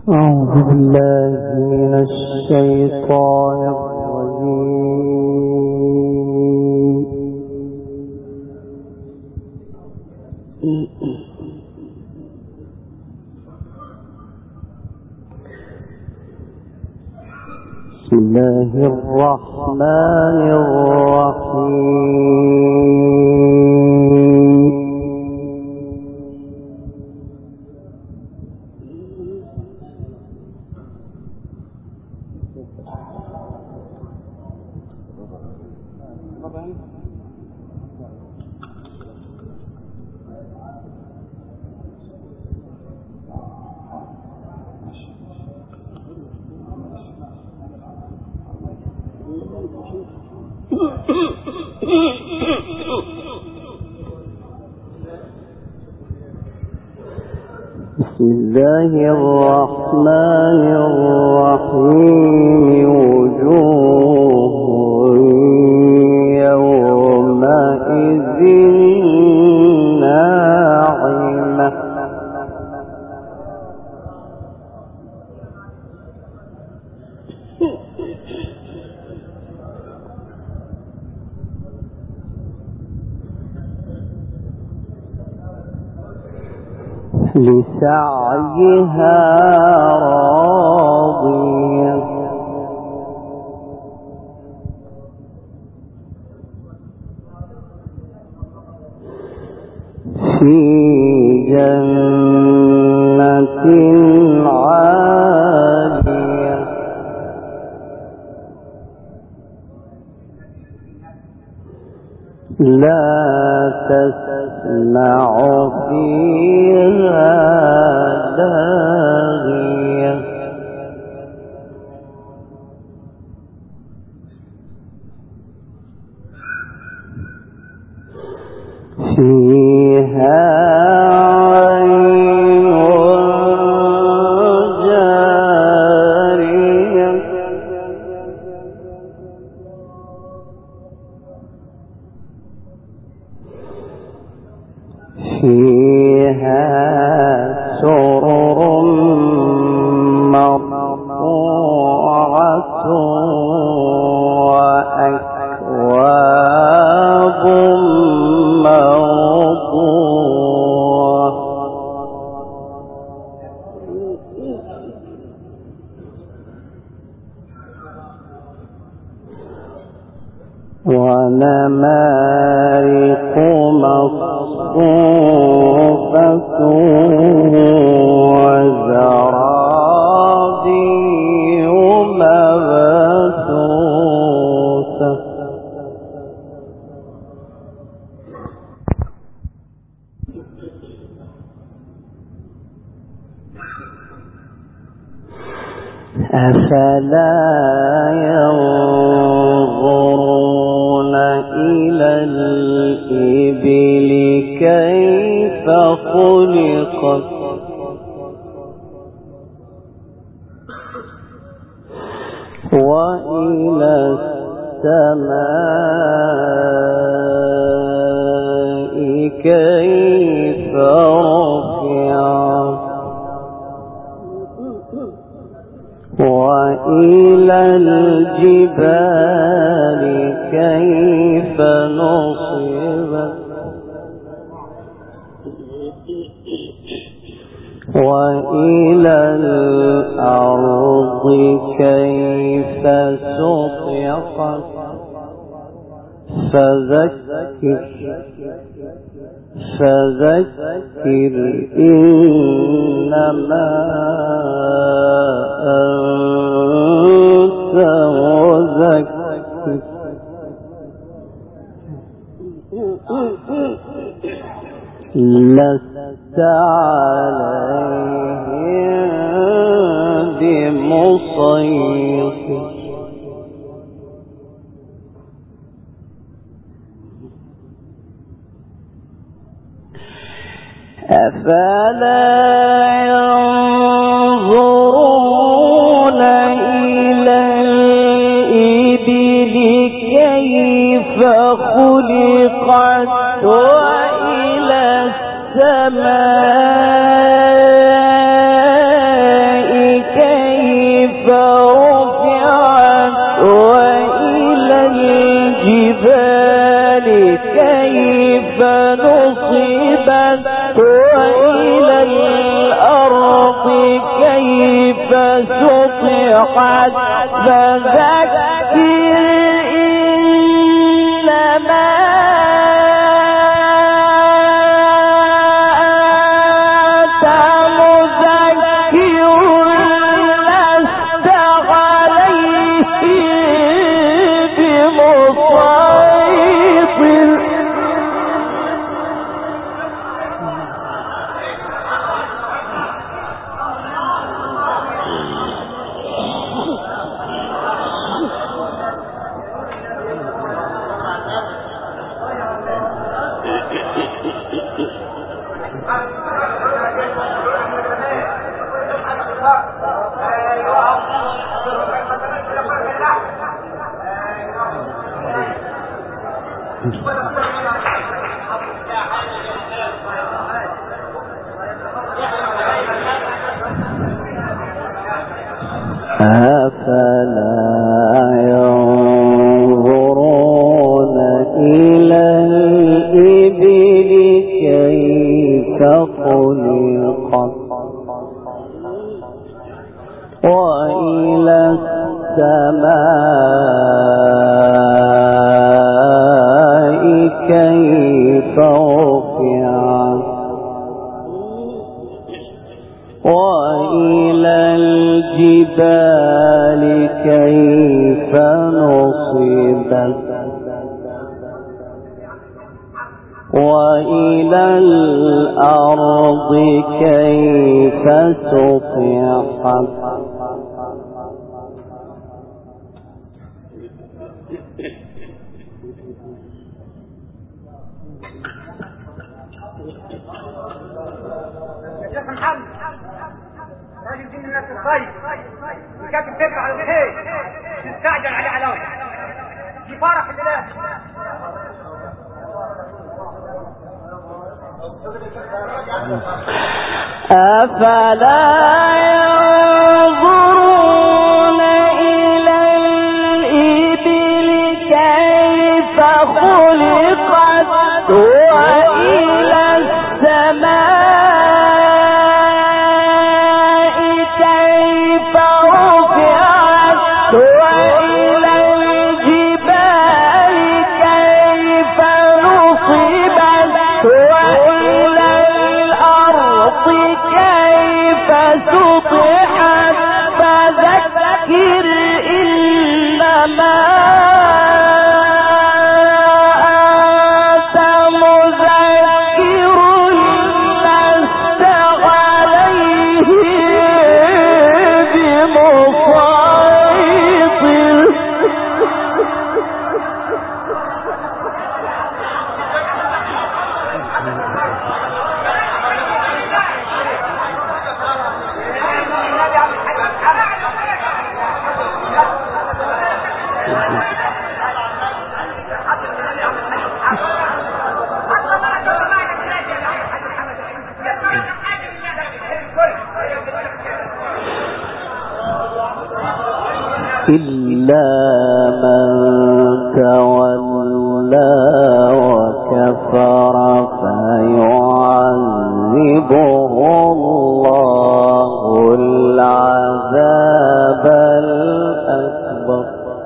أعوذ بالله من الشيطان الرجيم. بسم الله الرحمن الرحيم. بسم الله الرحمن الرحيم. وجوه يومئذ ناعمة لسعيها راضية في جنة عالية لا تسمع فيها لاغية فيها عين جارية فيها سرر مرفوعة وأكواب موضوعة ونمارق مصفوفة وزرابي مبثوثة أفلا ينظرون إلى الإبل كيف خلقت وإلى السماء كيف رفعت وإلى الجبال كيف نصبت وإلى الأرض كيف سطحت فذكر إنما أنت مذكر لست عليهم بمسيطر أفلا ينظرون إلى الإبل كيف خلقت وإلى السماء صلحت فذكر إنما أفلا ينظرون إلى الإبل كيف خلقت وإلى السماء كيف رفعت وإلى الجبال كيف نصبت وإلى الأرض كيف سطحت كاتب فكرة على الخير تستعجل على علاوة دي فرح الإله أفلا ينظرون إلى الإبل كيف خلقت وإلى السماء كيف رفعت وإلى الجبال كيف نصبت وإلى الأرض كيف سطحت فذكر إنما أنت مذكر لست عليهم بمسيطر إلا من تولى وكفر فيعذبه الله العذاب الأكبر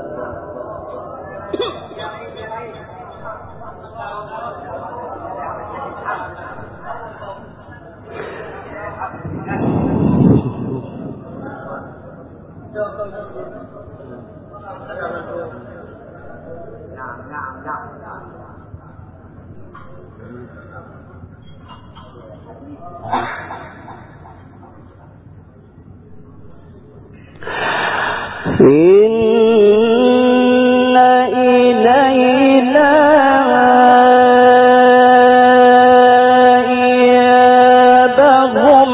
إن إلينا إيابهم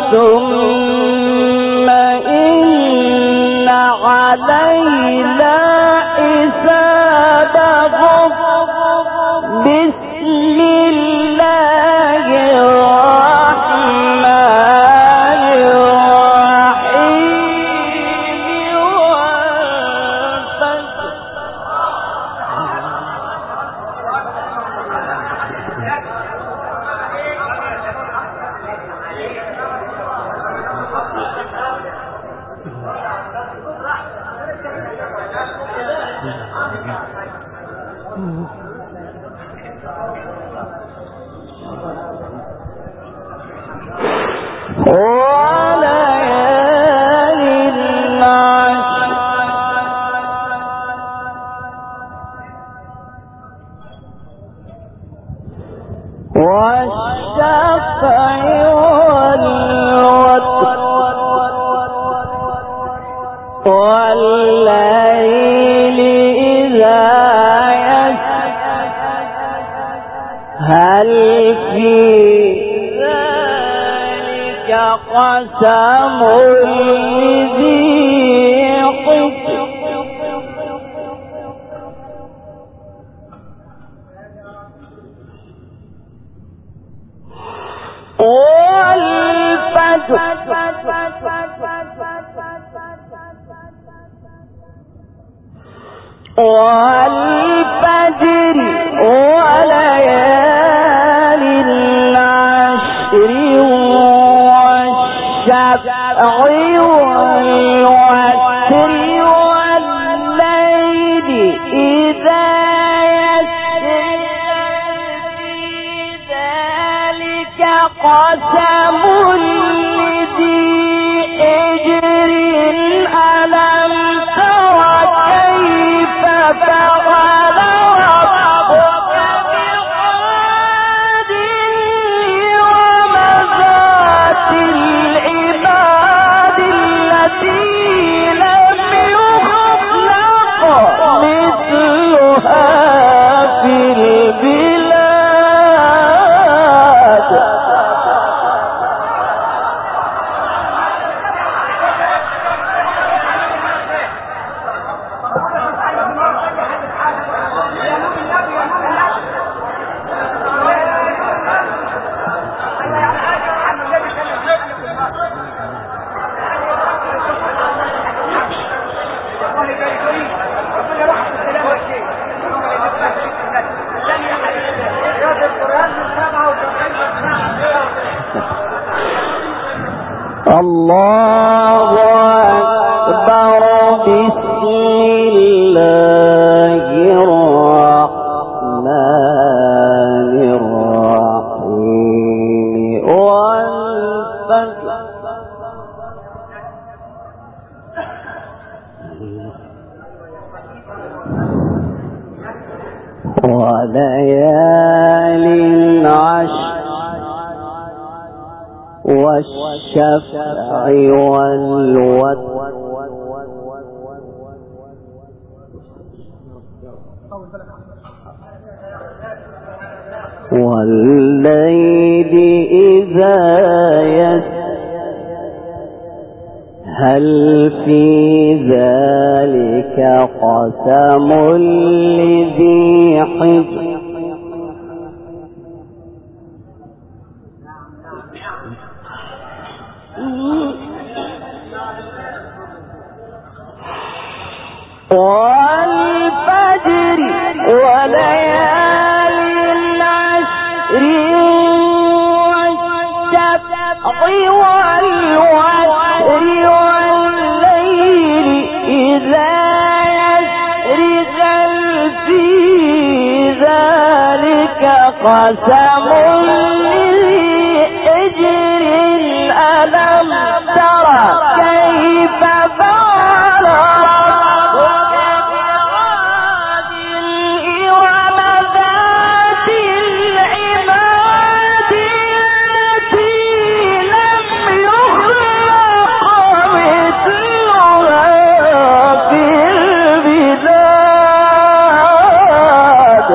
ثم إن علينا حسابهم بسم الله الرحمن الرحيم والفجر قسم لذي حجر والفجر وليال العشر والشفع والوتر والليل إذا يسر في ذلك قسم لذي حجر ألم تر كيف فعل ربك بعاد إرم ذات العماد التي لم يخلق مثلها في البلاد الله أكبر بسم الله الرحمن الرحيم والفجر وليال العشر والشفع والوتر والليل إذا يسر هل في ذلك قسم لذي حجر والفجر وليال العشر والشفع والوتر والليل إذا يسر هل في ذلك قسم لذي حجر ألم تر كيف فعل ربك بعاد إرم ذات العماد التي لم يخلق مثلها في البلاد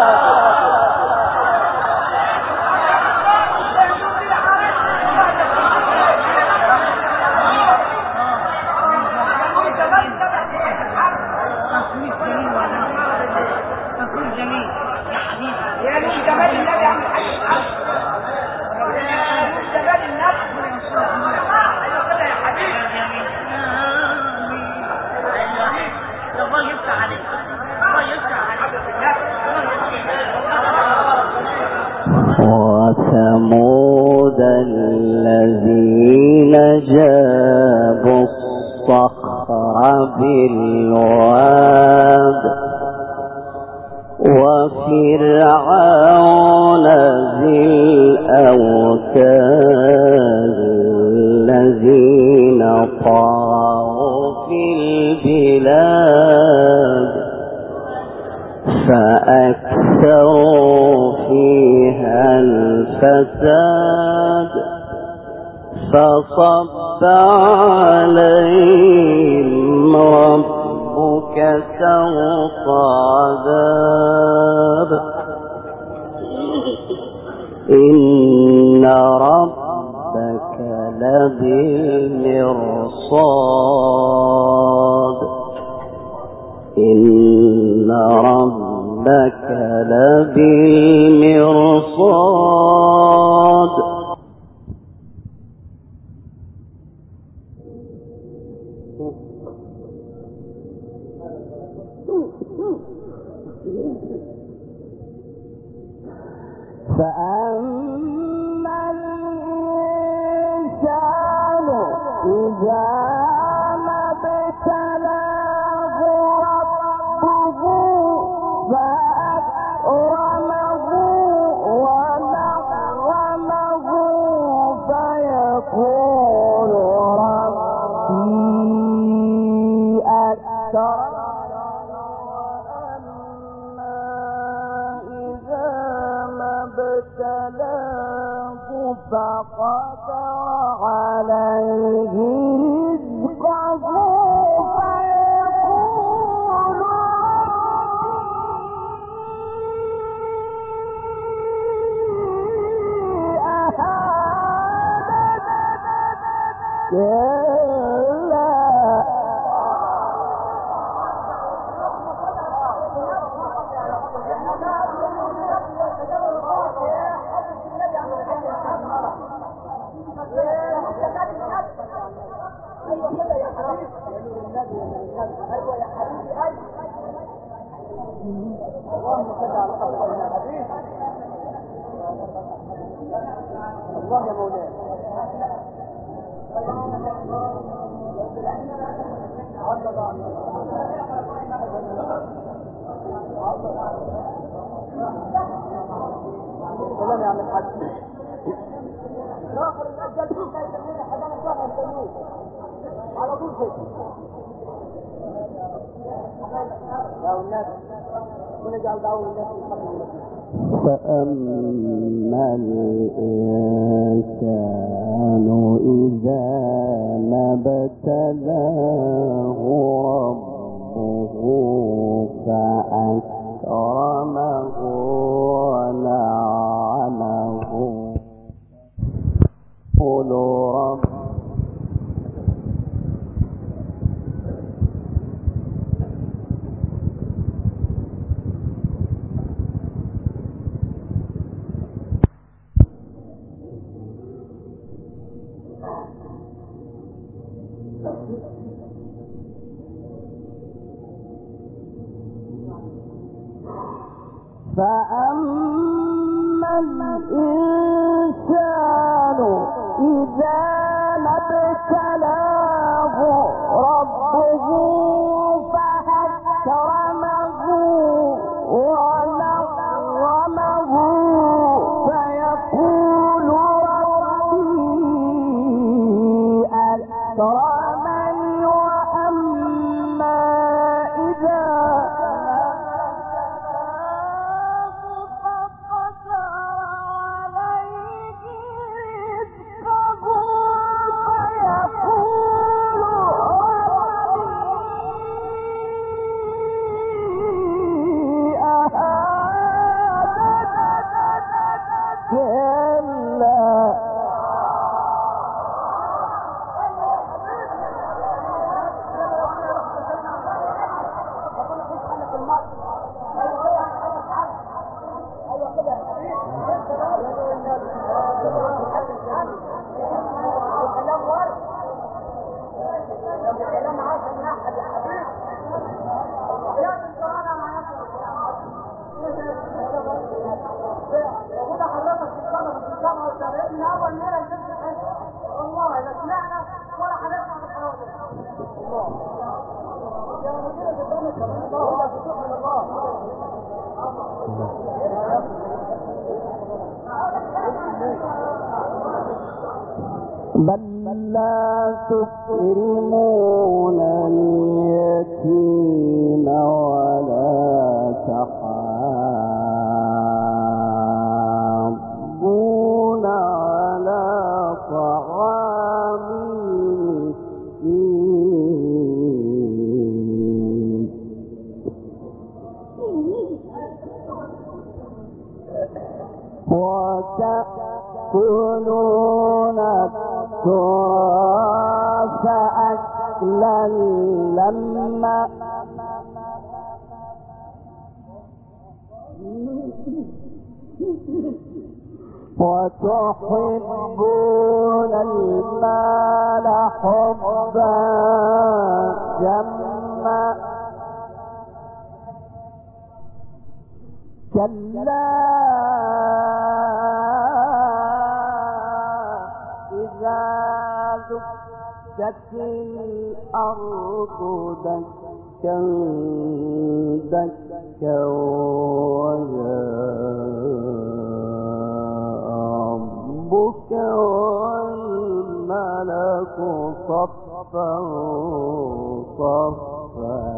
وثمود الذين جابوا الصخر بالواد وفرعون ذي الأوتاد الذين طغوا في البلاد فأكثروا فيها الفساد فصب عليهم ربك سوط عذاب إن ربك لبالمرصاد إن ربك لبالمرصاد فأما الإنسان إذا ما ابتلاه ربه فأكرمه ونعمه فيقول ربي أكرمن ابتلاه فقدر عليه رزقه فيقول اللهم صل على محمد الحبيب. الله يا مولانا. سلام يا عم الحاج. ناخر الأجل فيك يسمينا حضانة صغر الجنوب على طول كده يا الناس ونجعل دعوة الناس فأما الإنسان إذا ما ابتلاه ربه فأكرمه ونعمه قل رب فأما الإنسان إذا ما ابتلاه ربه فأكرمه ونعمه فيقول ربي أكرمن وأما إذا بل لا تكرمون اليتيم ولا تحاضون على طعام المسكين وتأكلون التراث أكلا لما وتحبون المال حبا جما كلا إذا دكت الأرض دكا دكا وجاء ربك والملك صفا صفا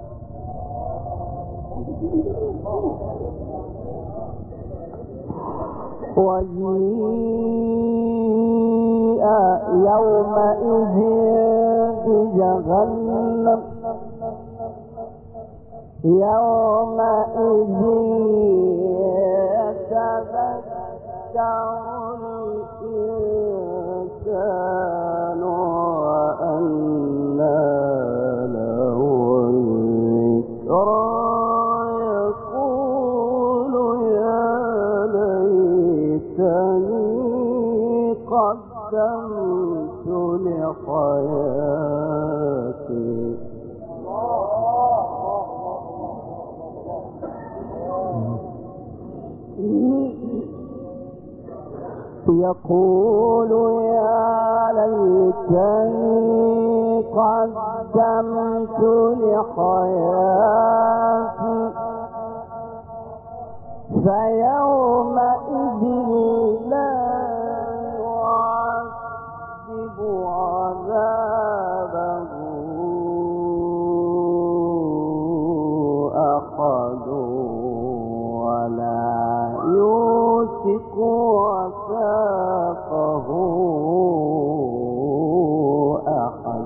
وجيء يومئذ بجهنم يومئذ يتذكر الإنسان وأنى له الذكرى يقول يا ليتني قدمت لحياتي يقول يا ليتني قدمت لحياتي فيومئذ لا يعذب عذابه أحد ولا يوثق وثاقه أحد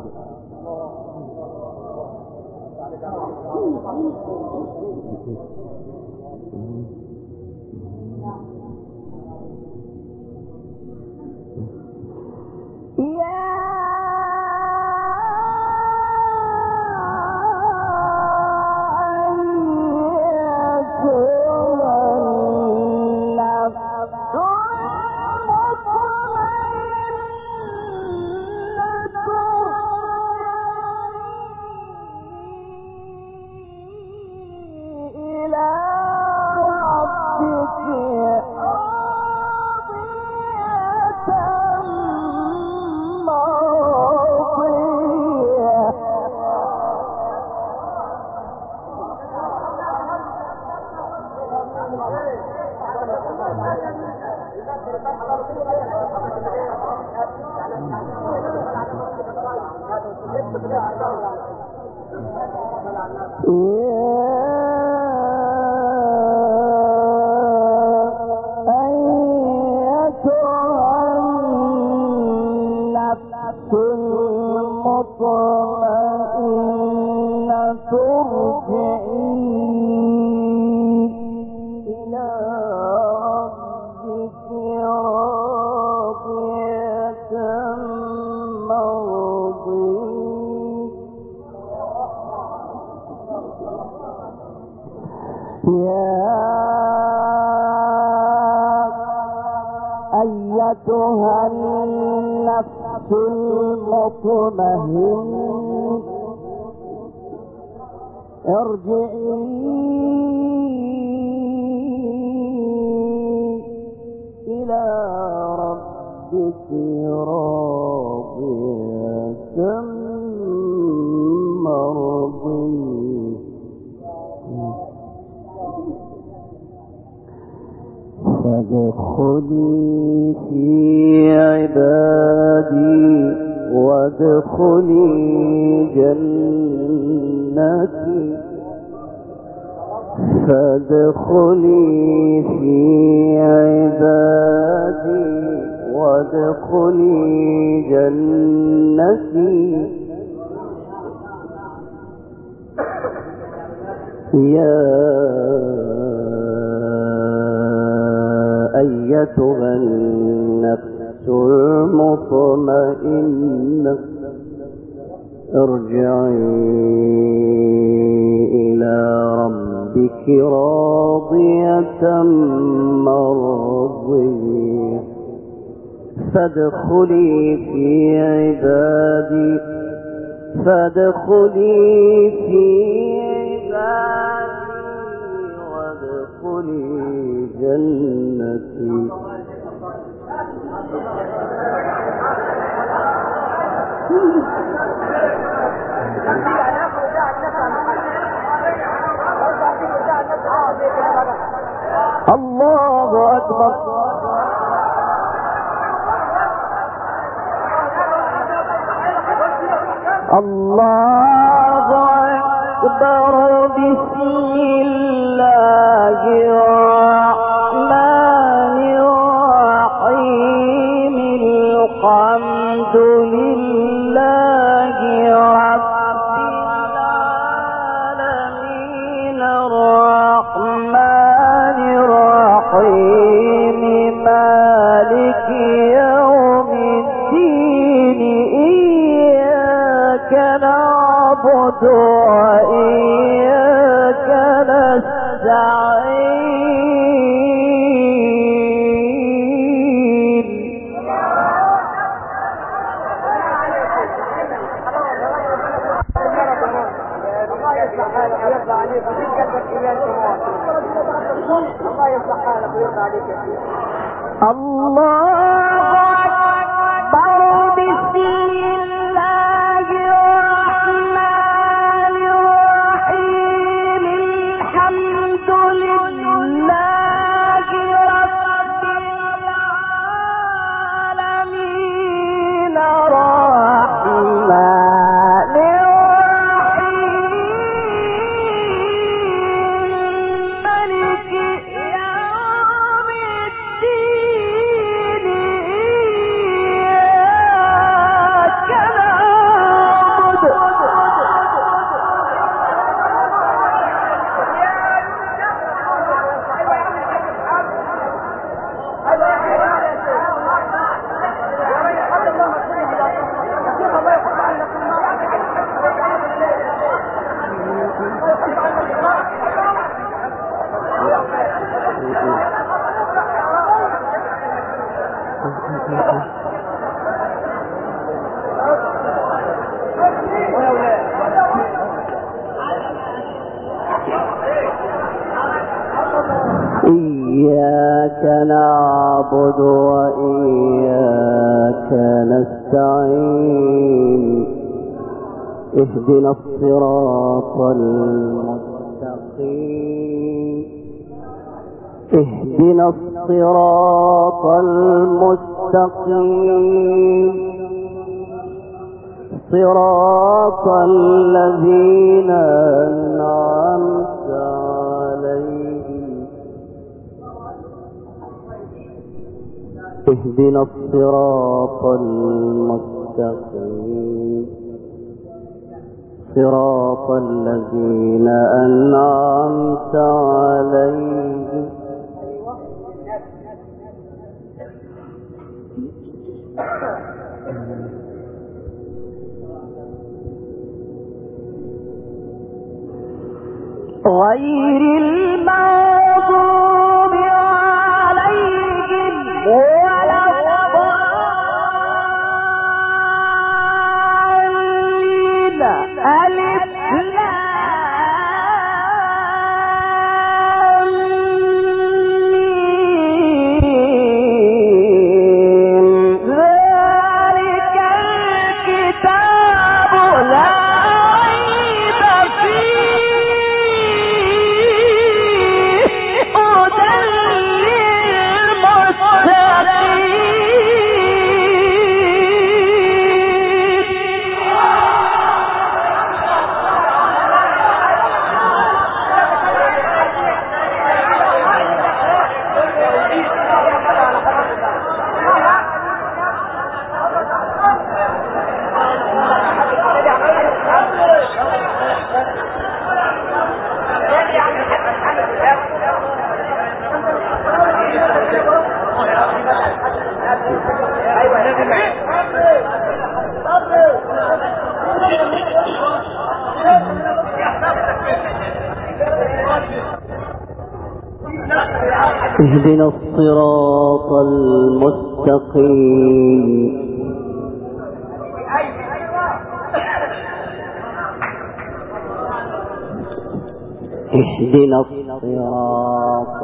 أيتها النفس المطمئنة ارجعي إلى ربك راضية مرضية فادخلي في عبادي وادخلي جنتي فادخلي في عبادي وادخلي جنتي يا أيتها النفس المطمئنة ارجعي إلى ربك راضية مرضية فادخلي في عبادي فادخلي في عبادي وادخلي جنتي الله أكبر الله أكبر بسم الله الرحمن الرحيم الحمد لله رب العالمين الرحمن الرحيم مالك يوم الدين إياك نعبد وإياك نستعين الله يصلح حالك ويرضى عليك. الله أكبر بسم الله الرحمن الرحيم الحمد لله رب العالمين الرحمن الرحيم مالك يوم الدين إياك نعبد إياك نعبد وإياك نستعين اهدنا الصراط المستقيم اهدنا الصراط المستقيم صراط الذين أنعمت عليهم اهدنا الصراط المستقيم صراط الذين أنعمت عليهم غير المغضوب عليهم ولا الضالين ألف لام ميم ذلك الكتاب لا ريب فيه اهدنا الصراط المستقيم اهدنا الصراط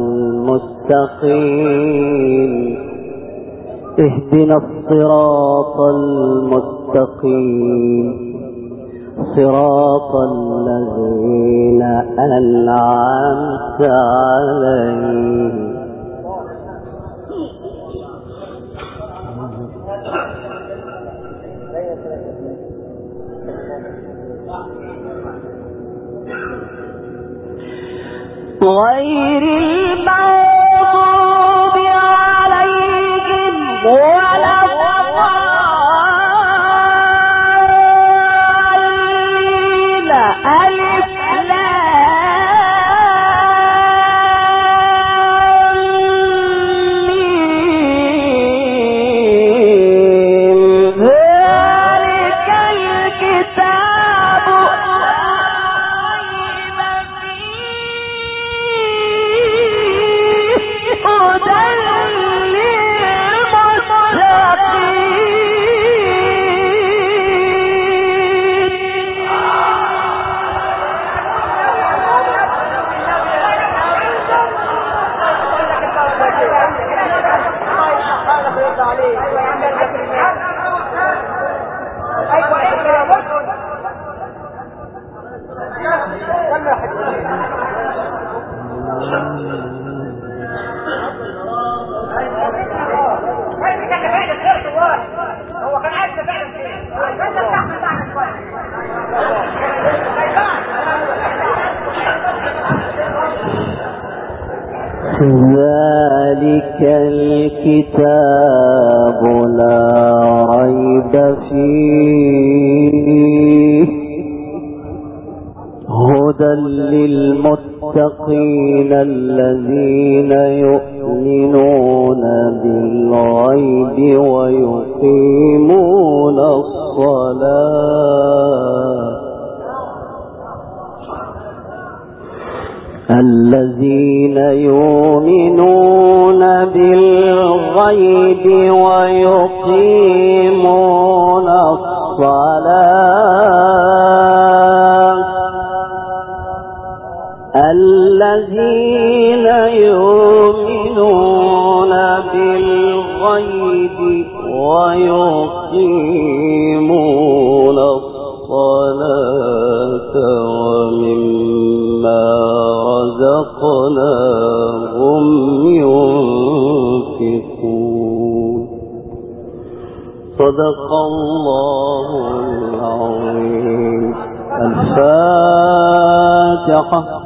المستقيم اهدنا الصراط المستقيم صراط الذين أنعمت عليهم غير المغضوب عليهم ولا الضالين ألف لام ميم ذلك الكتاب ذلك الكتاب لا ريب فيه هدى للمتقين الذين يؤمنون بالغيب ويقيمون الصلاة الذين يؤمنون بالغيب ويقيمون الصلاة الذين يؤمنون بالغيب ويقيمون الصلاة ومما رزقناهم ينفقون صدق الله العظيم. الفاتحة.